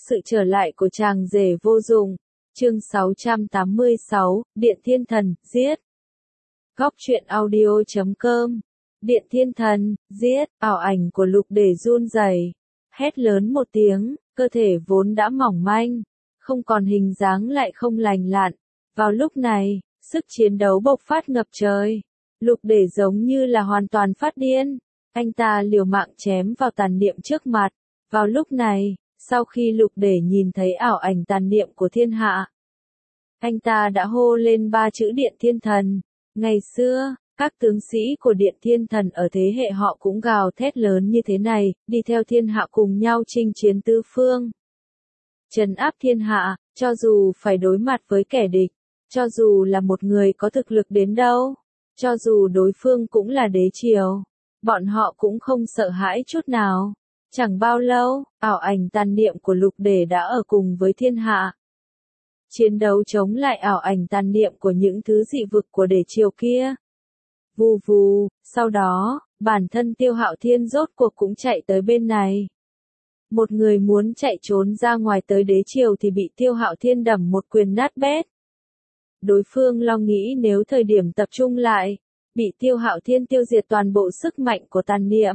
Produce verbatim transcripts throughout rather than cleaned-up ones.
Sự trở lại của chàng rể vô dụng. Chương sáu trăm tám mươi sáu, Điện Thiên Thần, giết. Góc truyện audio chấm com. Điện Thiên Thần, giết, ảo ảnh của Lục Để run rẩy, hét lớn một tiếng, cơ thể vốn đã mỏng manh, không còn hình dáng lại không lành lặn. Vào lúc này, sức chiến đấu bộc phát ngập trời. Lục Để giống như là hoàn toàn phát điên. Anh ta liều mạng chém vào tàn niệm trước mặt. Vào lúc này, sau khi Lục Để nhìn thấy ảo ảnh tàn niệm của thiên hạ, anh ta đã hô lên ba chữ Điện Thiên Thần. Ngày xưa, các tướng sĩ của Điện Thiên Thần ở thế hệ họ cũng gào thét lớn như thế này, đi theo thiên hạ cùng nhau chinh chiến tứ phương, trấn áp thiên hạ, cho dù phải đối mặt với kẻ địch, cho dù là một người có thực lực đến đâu, cho dù đối phương cũng là đế triều, bọn họ cũng không sợ hãi chút nào. Chẳng bao lâu, ảo ảnh tàn niệm của Lục Để đã ở cùng với thiên hạ, chiến đấu chống lại ảo ảnh tàn niệm của những thứ dị vực của đế triều kia. Vù vù, sau đó, bản thân Tiêu Hạo Thiên rốt cuộc cũng chạy tới bên này. Một người muốn chạy trốn ra ngoài tới đế triều thì bị Tiêu Hạo Thiên đầm một quyền nát bét. Đối phương lo nghĩ nếu thời điểm tập trung lại, bị Tiêu Hạo Thiên tiêu diệt toàn bộ sức mạnh của tàn niệm.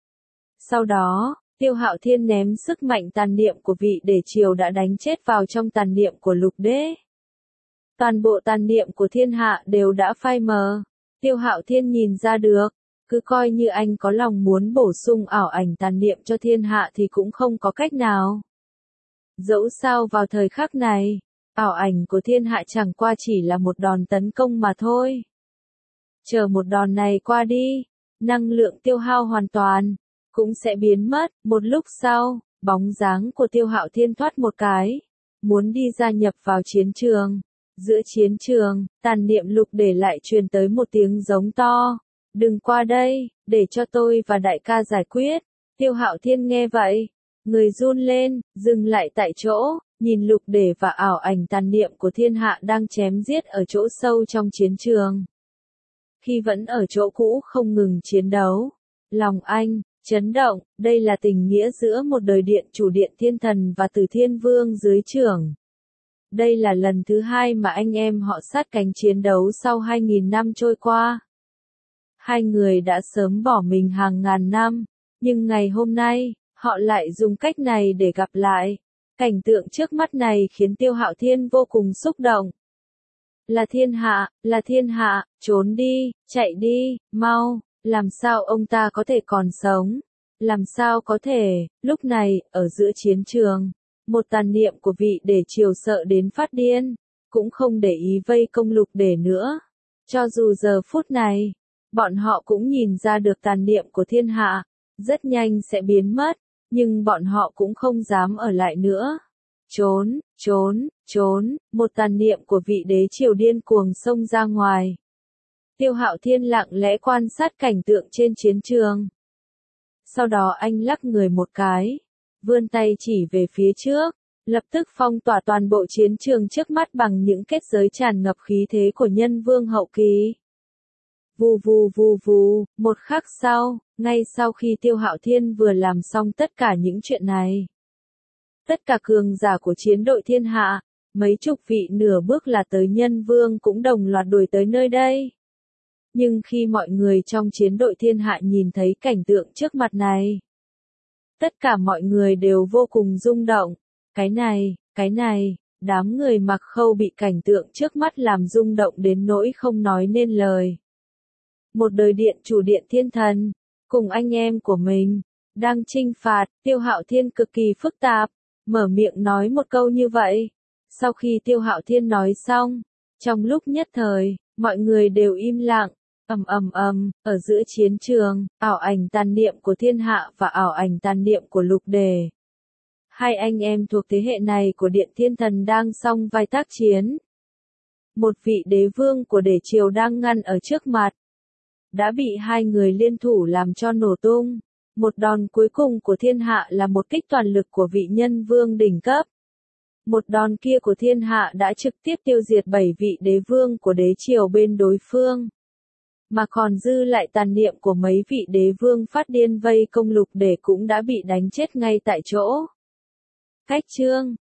Sau đó, Tiêu Hạo Thiên ném sức mạnh tàn niệm của vị đế triều đã đánh chết vào trong tàn niệm của Lục Đế. Toàn bộ tàn niệm của thiên hạ đều đã phai mờ. Tiêu Hạo Thiên nhìn ra được, cứ coi như anh có lòng muốn bổ sung ảo ảnh tàn niệm cho thiên hạ thì cũng không có cách nào. Dẫu sao vào thời khắc này, ảo ảnh của thiên hạ chẳng qua chỉ là một đòn tấn công mà thôi. Chờ một đòn này qua đi, năng lượng tiêu hao hoàn toàn cũng sẽ biến mất. Một lúc sau, bóng dáng của Tiêu Hạo Thiên thoát một cái, muốn đi gia nhập vào chiến trường. Giữa chiến trường, tàn niệm Lục Để lại truyền tới một tiếng giống to. Đừng qua đây, để cho tôi và đại ca giải quyết. Tiêu Hạo Thiên nghe vậy, người run lên, dừng lại tại chỗ, nhìn Lục Để và ảo ảnh tàn niệm của thiên hạ đang chém giết ở chỗ sâu trong chiến trường. Khi vẫn ở chỗ cũ không ngừng chiến đấu, lòng anh chấn động. Đây là tình nghĩa giữa một đời điện chủ Điện Thiên Thần và Từ Thiên Vương dưới trưởng. Đây là lần thứ hai mà anh em họ sát cánh chiến đấu sau hai nghìn năm trôi qua. Hai người đã sớm bỏ mình hàng ngàn năm, nhưng ngày hôm nay, họ lại dùng cách này để gặp lại. Cảnh tượng trước mắt này khiến Tiêu Hạo Thiên vô cùng xúc động. Là thiên hạ, là thiên hạ, trốn đi, chạy đi, mau, làm sao ông ta có thể còn sống? Làm sao có thể? Lúc này, ở giữa chiến trường, một tàn niệm của vị đế triều sợ đến phát điên, cũng không để ý vây công Lục Để nữa. Cho dù giờ phút này, bọn họ cũng nhìn ra được tàn niệm của thiên hạ rất nhanh sẽ biến mất, nhưng bọn họ cũng không dám ở lại nữa. Trốn, trốn, trốn, một tàn niệm của vị đế triều điên cuồng xông ra ngoài. Tiêu Hạo Thiên lặng lẽ quan sát cảnh tượng trên chiến trường. Sau đó anh lắc người một cái, vươn tay chỉ về phía trước, lập tức phong tỏa toàn bộ chiến trường trước mắt bằng những kết giới tràn ngập khí thế của nhân vương hậu kỳ. Vù vù vù vù, một khắc sau, ngay sau khi Tiêu Hạo Thiên vừa làm xong tất cả những chuyện này, tất cả cường giả của chiến đội thiên hạ, mấy chục vị nửa bước là tới nhân vương cũng đồng loạt đuổi tới nơi đây. Nhưng khi mọi người trong chiến đội thiên hạ nhìn thấy cảnh tượng trước mặt này, tất cả mọi người đều vô cùng rung động. Cái này, cái này, đám người Mặc Khâu bị cảnh tượng trước mắt làm rung động đến nỗi không nói nên lời. Một đời điện chủ Điện Thiên Thần, cùng anh em của mình, đang chinh phạt. Tiêu Hạo Thiên cực kỳ phức tạp, mở miệng nói một câu như vậy. Sau khi Tiêu Hạo Thiên nói xong, trong lúc nhất thời, mọi người đều im lặng. Ầm ầm ầm, ở giữa chiến trường, ảo ảnh tàn niệm của thiên hạ và ảo ảnh tàn niệm của Lục Để, hai anh em thuộc thế hệ này của Điện Thiên Thần đang song vai tác chiến. Một vị đế vương của đế triều đang ngăn ở trước mặt, đã bị hai người liên thủ làm cho nổ tung. Một đòn cuối cùng của thiên hạ là một kích toàn lực của vị nhân vương đỉnh cấp. Một đòn kia của thiên hạ đã trực tiếp tiêu diệt bảy vị đế vương của đế triều bên đối phương, mà còn dư lại tàn niệm của mấy vị đế vương phát điên vây công Lục Để cũng đã bị đánh chết ngay tại chỗ. Cách chương